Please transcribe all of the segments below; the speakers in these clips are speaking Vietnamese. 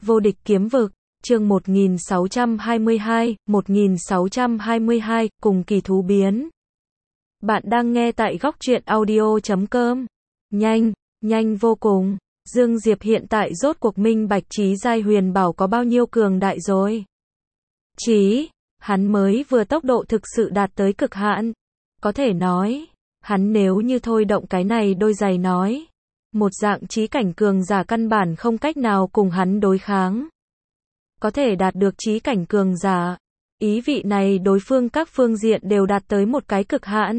Vô địch kiếm vực, chương 1622, cùng kỳ thú biến. Bạn đang nghe tại góc truyện audio.com. Nhanh vô cùng. Dương Diệp hiện tại rốt cuộc minh bạch Chí giai huyền bảo có bao nhiêu cường đại rồi. Hắn mới vừa tốc độ thực sự đạt tới cực hạn. Có thể nói, hắn nếu như thôi động cái này đôi giày nói, một dạng chí cảnh cường giả căn bản không cách nào cùng hắn đối kháng. Có thể đạt được chí cảnh cường giả, ý vị này đối phương các phương diện đều đạt tới một cái cực hạn.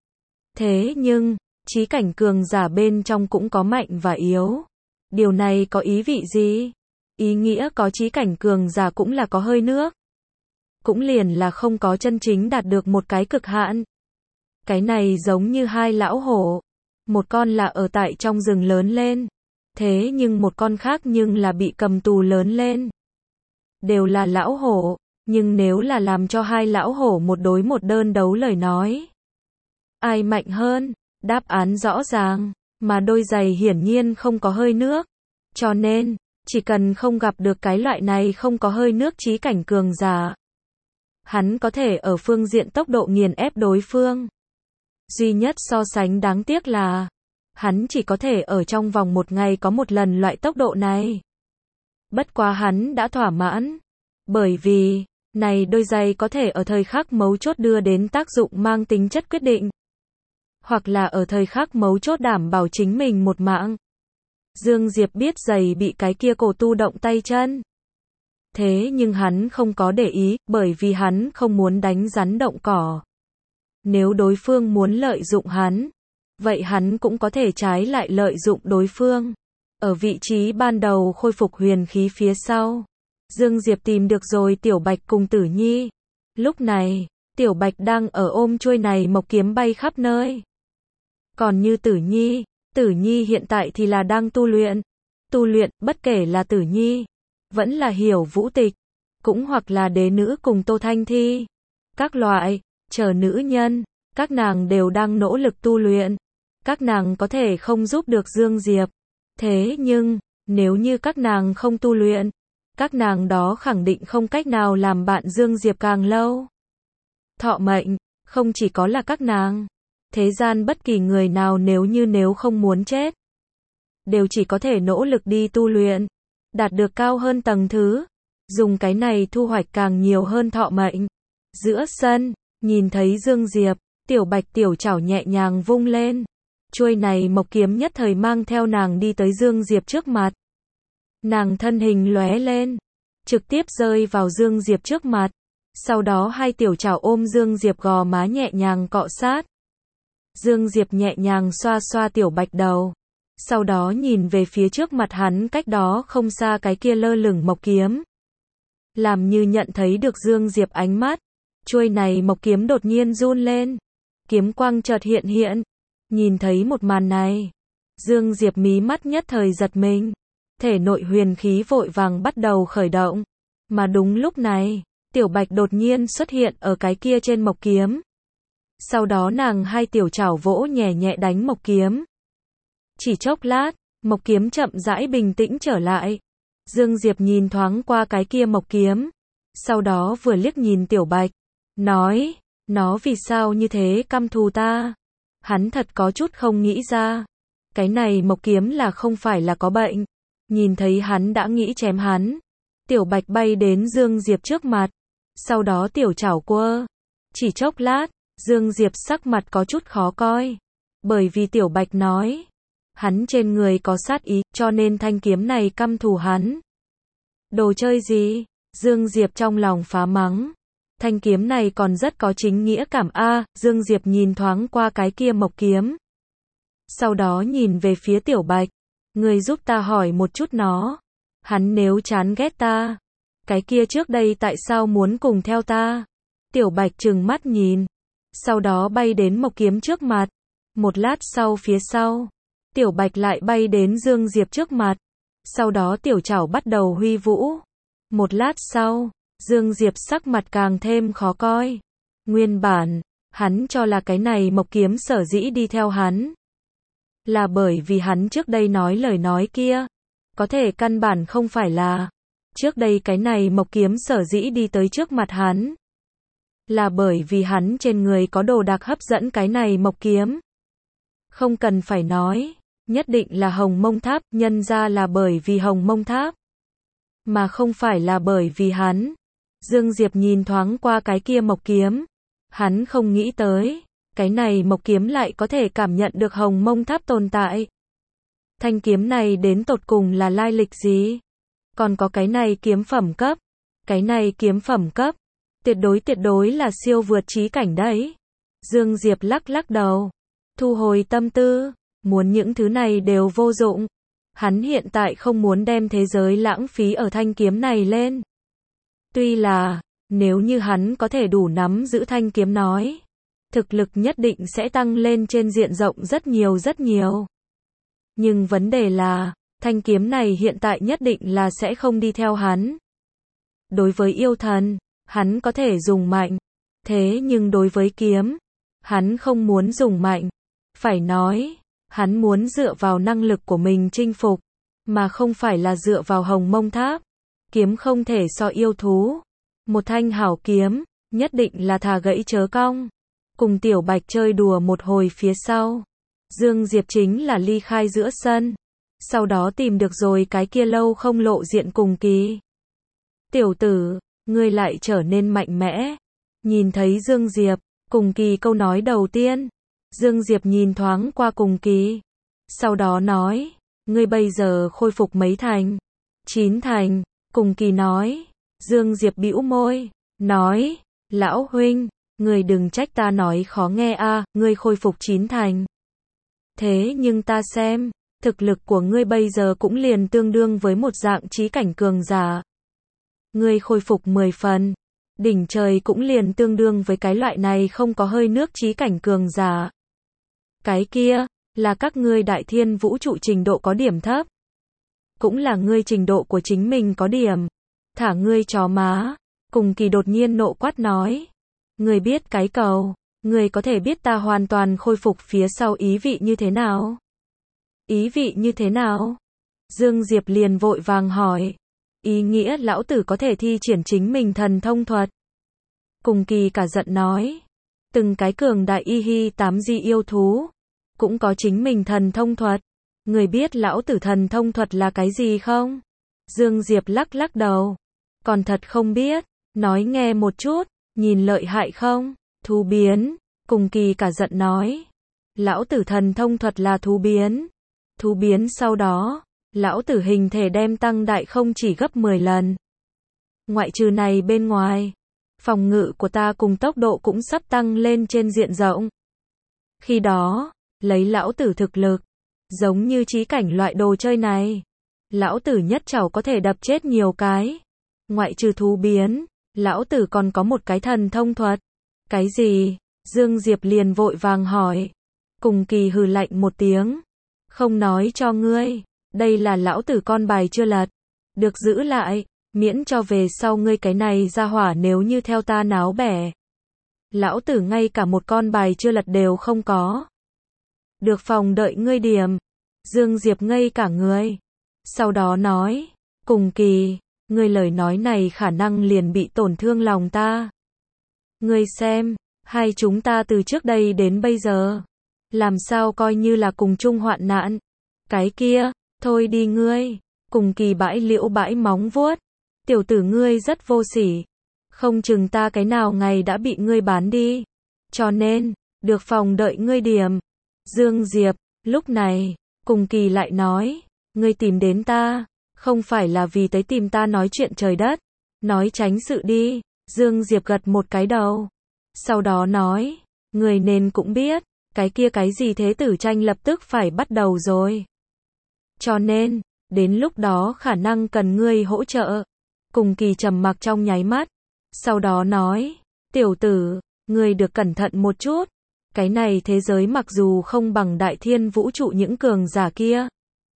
Thế nhưng, chí cảnh cường giả bên trong cũng có mạnh và yếu. Điều này có ý vị gì? Ý nghĩa có chí cảnh cường giả cũng là có hơi nước. Cũng liền là không có chân chính đạt được một cái cực hạn. Cái này giống như hai lão hổ. Một con là ở tại trong rừng lớn lên. Thế nhưng một con khác nhưng là bị cầm tù lớn lên. Đều là lão hổ, nhưng nếu là làm cho hai lão hổ một đối một đơn đấu lời nói. Ai mạnh hơn? Đáp án rõ ràng, mà đôi giày hiển nhiên không có hơi nước. Cho nên, chỉ cần không gặp được cái loại này không có hơi nước chí cảnh cường giả, hắn có thể ở phương diện tốc độ nghiền ép đối phương. Duy nhất so sánh đáng tiếc là, hắn chỉ có thể ở trong vòng một ngày có một lần loại tốc độ này. Bất quá hắn đã thỏa mãn, bởi vì, này đôi giày có thể ở thời khắc mấu chốt đưa đến tác dụng mang tính chất quyết định. Hoặc là ở thời khắc mấu chốt đảm bảo chính mình một mạng. Dương Diệp biết giày bị cái kia cổ tu động tay chân. Thế nhưng hắn không có để ý, bởi vì hắn không muốn đánh rắn động cỏ. Nếu đối phương muốn lợi dụng hắn, vậy hắn cũng có thể trái lại lợi dụng đối phương. Ở vị trí ban đầu khôi phục huyền khí phía sau, Dương Diệp tìm được rồi Tiểu Bạch cùng Tử Nhi. Lúc này, Tiểu Bạch đang ở ôm chuôi này mộc kiếm bay khắp nơi. Còn như Tử Nhi hiện tại thì là đang tu luyện. Tu luyện, bất kể là Tử Nhi, vẫn là Hiểu Vũ Tịch, cũng hoặc là Đế Nữ cùng Tô Thanh Thi. Các loại, chờ nữ nhân, các nàng đều đang nỗ lực tu luyện. Các nàng có thể không giúp được Dương Diệp. Thế nhưng, nếu như các nàng không tu luyện, các nàng đó khẳng định không cách nào làm bạn Dương Diệp càng lâu. Thọ mệnh, không chỉ có là các nàng. Thế gian bất kỳ người nào nếu không muốn chết, đều chỉ có thể nỗ lực đi tu luyện, đạt được cao hơn tầng thứ, dùng cái này thu hoạch càng nhiều hơn thọ mệnh. Giữa sân, nhìn thấy Dương Diệp, Tiểu Bạch tiểu chảo nhẹ nhàng vung lên. Chuôi này mộc kiếm nhất thời mang theo nàng đi tới Dương Diệp trước mặt. Nàng thân hình lóe lên, trực tiếp rơi vào Dương Diệp trước mặt. Sau đó hai tiểu chảo ôm Dương Diệp gò má nhẹ nhàng cọ sát. Dương Diệp nhẹ nhàng xoa xoa Tiểu Bạch đầu. Sau đó nhìn về phía trước mặt hắn cách đó không xa cái kia lơ lửng mộc kiếm. Làm như nhận thấy được Dương Diệp ánh mắt. Chuôi này mộc kiếm đột nhiên run lên. Kiếm quang chợt hiện. Nhìn thấy một màn này, Dương Diệp mí mắt nhất thời giật mình. Thể nội huyền khí vội vàng bắt đầu khởi động. Mà đúng lúc này, Tiểu Bạch đột nhiên xuất hiện ở cái kia trên mộc kiếm. Sau đó nàng hai tiểu chảo vỗ nhẹ nhẹ đánh mộc kiếm. Chỉ chốc lát, mộc kiếm chậm rãi bình tĩnh trở lại. Dương Diệp nhìn thoáng qua cái kia mộc kiếm. Sau đó vừa liếc nhìn Tiểu Bạch. Nói, nó vì sao như thế căm thù ta? Hắn thật có chút không nghĩ ra. Cái này mộc kiếm là không phải là có bệnh. Nhìn thấy hắn đã nghĩ chém hắn. Tiểu Bạch bay đến Dương Diệp trước mặt. Sau đó tiểu chảo quơ. Chỉ chốc lát, Dương Diệp sắc mặt có chút khó coi. Bởi vì Tiểu Bạch nói, hắn trên người có sát ý, cho nên thanh kiếm này căm thù hắn. Đồ chơi gì? Dương Diệp trong lòng phá mắng. Thanh kiếm này còn rất có chính nghĩa cảm a. Dương Diệp nhìn thoáng qua cái kia mộc kiếm. Sau đó nhìn về phía Tiểu Bạch. Người giúp ta hỏi một chút nó. Hắn nếu chán ghét ta, cái kia trước đây tại sao muốn cùng theo ta? Tiểu Bạch trừng mắt nhìn. Sau đó bay đến mộc kiếm trước mặt. Một lát sau phía sau, Tiểu Bạch lại bay đến Dương Diệp trước mặt. Sau đó tiểu chảo bắt đầu huy vũ. Một lát sau, Dương Diệp sắc mặt càng thêm khó coi. Nguyên bản, hắn cho là cái này mộc kiếm sở dĩ đi theo hắn. Là bởi vì hắn trước đây nói lời nói kia. Có thể căn bản không phải là. Trước đây cái này mộc kiếm sở dĩ đi tới trước mặt hắn, là bởi vì hắn trên người có đồ đạc hấp dẫn cái này mộc kiếm. Không cần phải nói, nhất định là Hồng Mông Tháp, nhân ra là bởi vì Hồng Mông Tháp, mà không phải là bởi vì hắn. Dương Diệp nhìn thoáng qua cái kia mộc kiếm, hắn không nghĩ tới, cái này mộc kiếm lại có thể cảm nhận được Hồng Mông Tháp tồn tại. Thanh kiếm này đến tột cùng là lai lịch gì? Còn có cái này kiếm phẩm cấp, cái này kiếm phẩm cấp, tuyệt đối là siêu vượt trí cảnh đấy. Dương Diệp lắc lắc đầu, thu hồi tâm tư, muốn những thứ này đều vô dụng. Hắn hiện tại không muốn đem thế giới lãng phí ở thanh kiếm này lên. Tuy là, nếu như hắn có thể đủ nắm giữ thanh kiếm nói, thực lực nhất định sẽ tăng lên trên diện rộng rất nhiều. Nhưng vấn đề là, thanh kiếm này hiện tại nhất định là sẽ không đi theo hắn. Đối với yêu thần, hắn có thể dùng mạnh, thế nhưng đối với kiếm, hắn không muốn dùng mạnh. Phải nói, hắn muốn dựa vào năng lực của mình chinh phục, mà không phải là dựa vào Hồng Mông Tháp. Kiếm không thể so yêu thú. Một thanh hảo kiếm, nhất định là thà gãy chớ cong. Cùng Tiểu Bạch chơi đùa một hồi phía sau, Dương Diệp chính là ly khai giữa sân. Sau đó tìm được rồi cái kia lâu không lộ diện Cùng Kỳ. Tiểu tử, ngươi lại trở nên mạnh mẽ. Nhìn thấy Dương Diệp, Cùng Kỳ câu nói đầu tiên. Dương Diệp nhìn thoáng qua Cùng Kỳ. Sau đó nói, ngươi bây giờ khôi phục mấy thành? 9 thành, Cùng Kỳ nói. Dương Diệp bĩu môi, nói, lão huynh, ngươi đừng trách ta nói khó nghe a, ngươi khôi phục 9 thành. Thế nhưng ta xem, thực lực của ngươi bây giờ cũng liền tương đương với một dạng trí cảnh cường giả. Ngươi khôi phục 10 phần, đỉnh trời cũng liền tương đương với cái loại này không có hơi nước trí cảnh cường giả. Cái kia, là các ngươi đại thiên vũ trụ trình độ có điểm thấp. Cũng là ngươi trình độ của chính mình có điểm. Thả ngươi chó má. Cùng Kỳ đột nhiên nộ quát nói. Ngươi biết cái cầu, ngươi có thể biết ta hoàn toàn khôi phục phía sau ý vị như thế nào? Ý vị như thế nào? Dương Diệp liền vội vàng hỏi. Ý nghĩa lão tử có thể thi triển chính mình thần thông thuật. Cùng Kỳ cả giận nói. Từng cái cường đại y hi 8 di yêu thú, cũng có chính mình thần thông thuật. Người biết lão tử thần thông thuật là cái gì không? Dương Diệp lắc lắc đầu. Còn thật không biết, nói nghe một chút, nhìn lợi hại không? Thú biến, Cùng Kỳ cả giận nói. Lão tử thần thông thuật là thú biến. Thú biến sau đó, lão tử hình thể đem tăng đại không chỉ gấp 10 lần. Ngoại trừ này bên ngoài, phòng ngự của ta cùng tốc độ cũng sắp tăng lên trên diện rộng. Khi đó, lấy lão tử thực lực, giống như trí cảnh loại đồ chơi này, lão tử nhất trảo có thể đập chết nhiều cái. Ngoại trừ thú biến, lão tử còn có một cái thần thông thuật. Cái gì? Dương Diệp liền vội vàng hỏi. Cùng Kỳ hừ lạnh một tiếng. Không nói cho ngươi, đây là lão tử con bài chưa lật. Được giữ lại, miễn cho về sau ngươi cái này ra hỏa nếu như theo ta náo bẻ. Lão tử ngay cả một con bài chưa lật đều không có. Được phòng đợi ngươi điểm. Dương Diệp ngây cả người. Sau đó nói, Cùng Kỳ, ngươi lời nói này khả năng liền bị tổn thương lòng ta. Ngươi xem, hai chúng ta từ trước đây đến bây giờ, làm sao coi như là cùng chung hoạn nạn. Cái kia, thôi đi ngươi. Cùng Kỳ bãi liễu bãi móng vuốt. Tiểu tử ngươi rất vô sỉ. Không chừng ta cái nào ngày đã bị ngươi bán đi. Cho nên, được phòng đợi ngươi điểm. Dương Diệp, lúc này, Cùng Kỳ lại nói, ngươi tìm đến ta, không phải là vì tới tìm ta nói chuyện trời đất, nói tránh sự đi. Dương Diệp gật một cái đầu. Sau đó nói, ngươi nên cũng biết, cái kia cái gì thế tử tranh lập tức phải bắt đầu rồi. Cho nên, đến lúc đó khả năng cần ngươi hỗ trợ. Cùng Kỳ trầm mặc trong nháy mắt. Sau đó nói, tiểu tử, ngươi được cẩn thận một chút. Cái này thế giới mặc dù không bằng đại thiên vũ trụ những cường giả kia.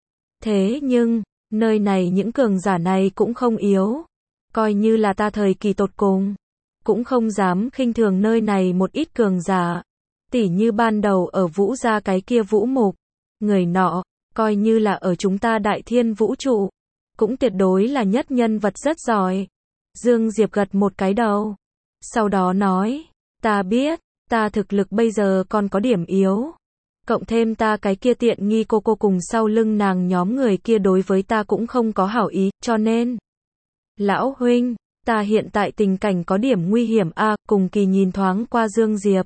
Thế nhưng, nơi này những cường giả này cũng không yếu. Coi như là ta thời kỳ tột cùng, cũng không dám khinh thường nơi này một ít cường giả. Tỉ như ban đầu ở Vũ gia cái kia Vũ Mục. Người nọ, coi như là ở chúng ta đại thiên vũ trụ, cũng tuyệt đối là nhất nhân vật rất giỏi. Dương Diệp gật một cái đầu. Sau đó nói, ta biết, ta thực lực bây giờ còn có điểm yếu. Cộng thêm ta cái kia tiện nghi cô cùng sau lưng nàng nhóm người kia đối với ta cũng không có hảo ý, cho nên. Lão huynh, ta hiện tại tình cảnh có điểm nguy hiểm a. Cùng Kỳ nhìn thoáng qua Dương Diệp.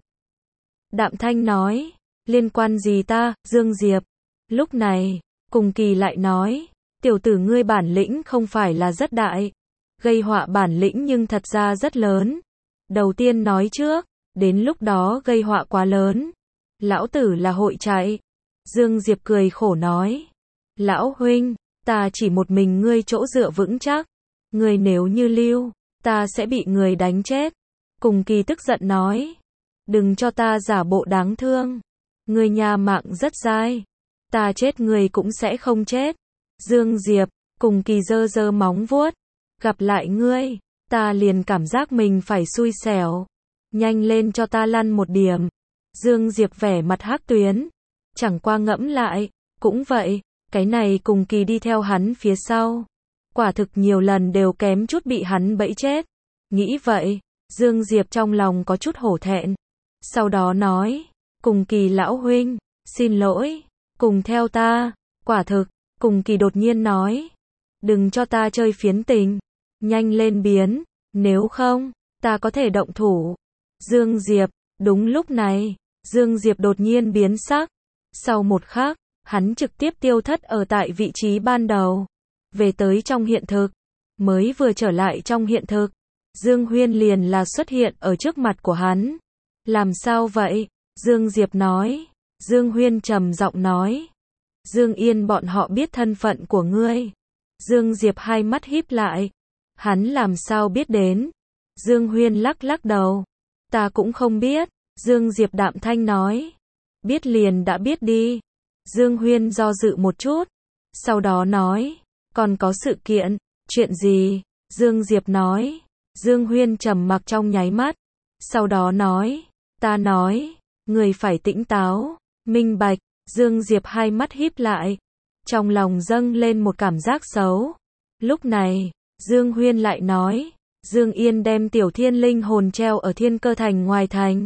Đạm thanh nói, liên quan gì ta, Dương Diệp. Lúc này, Cùng Kỳ lại nói, tiểu tử ngươi bản lĩnh không phải là rất đại. Gây họa bản lĩnh nhưng thật ra rất lớn. Đầu tiên nói trước, đến lúc đó gây họa quá lớn. Lão tử là hội chạy. Dương Diệp cười khổ nói, lão huynh, ta chỉ một mình ngươi chỗ dựa vững chắc. Ngươi nếu như lưu, ta sẽ bị người đánh chết. Cùng Kỳ tức giận nói, đừng cho ta giả bộ đáng thương. Ngươi nhà mạng rất dai. Ta chết ngươi cũng sẽ không chết. Dương Diệp, Cùng Kỳ giơ giơ móng vuốt. Gặp lại ngươi, ta liền cảm giác mình phải xui xẻo. Nhanh lên cho ta lăn một điểm. Dương Diệp vẻ mặt hắc tuyến. Chẳng qua ngẫm lại, cũng vậy, cái này Cùng Kỳ đi theo hắn phía sau. Quả thực nhiều lần đều kém chút bị hắn bẫy chết. Nghĩ vậy, Dương Diệp trong lòng có chút hổ thẹn. Sau đó nói, Cùng Kỳ lão huynh, xin lỗi, cùng theo ta. Quả thực, Cùng Kỳ đột nhiên nói, đừng cho ta chơi phiến tình, nhanh lên biến, nếu không, ta có thể động thủ. Dương Diệp, đúng lúc này, Dương Diệp đột nhiên biến sắc. Sau một khắc, hắn trực tiếp tiêu thất ở tại vị trí ban đầu. Về tới trong hiện thực, mới vừa trở lại trong hiện thực, Dương Huyên liền là xuất hiện ở trước mặt của hắn. Làm sao vậy? Dương Diệp nói. Dương Huyên trầm giọng nói, Dương Yên bọn họ biết thân phận của ngươi. Dương Diệp hai mắt híp lại. Hắn làm sao biết đến? Dương Huyên lắc lắc đầu. Ta cũng không biết. Dương Diệp đạm thanh nói. Biết liền đã biết đi. Dương Huyên do dự một chút. Sau đó nói, còn có sự kiện. Chuyện gì? Dương Diệp nói. Dương Huyên trầm mặc trong nháy mắt. Sau đó nói, ta nói, người phải tỉnh táo, minh bạch. Dương Diệp hai mắt híp lại. Trong lòng dâng lên một cảm giác xấu. Lúc này, Dương Huyên lại nói, Dương Yên đem Tiểu Thiên linh hồn treo ở Thiên Cơ Thành ngoài thành.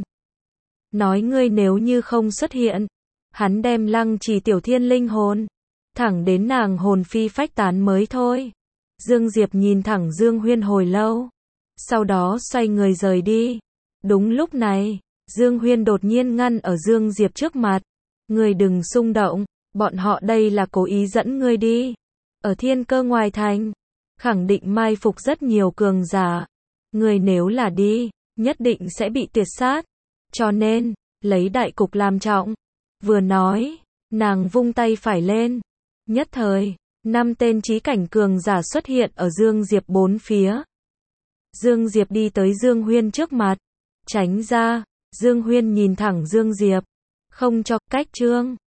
Nói ngươi nếu như không xuất hiện, hắn đem lăng trì Tiểu Thiên linh hồn, thẳng đến nàng hồn phi phách tán mới thôi. Dương Diệp nhìn thẳng Dương Huyên hồi lâu, sau đó xoay người rời đi. Đúng lúc này, Dương Huyên đột nhiên ngăn ở Dương Diệp trước mặt. Ngươi đừng xung động, bọn họ đây là cố ý dẫn ngươi đi. Ở Thiên Cơ ngoài thành, khẳng định mai phục rất nhiều cường giả. Ngươi nếu là đi, nhất định sẽ bị tiệt sát. Cho nên, lấy đại cục làm trọng. Vừa nói, nàng vung tay phải lên. Nhất thời, 5 tên chí cảnh cường giả xuất hiện ở Dương Diệp bốn phía. Dương Diệp đi tới Dương Huyên trước mặt. Tránh ra. Dương Huyên nhìn thẳng Dương Diệp. Không cho cách trương.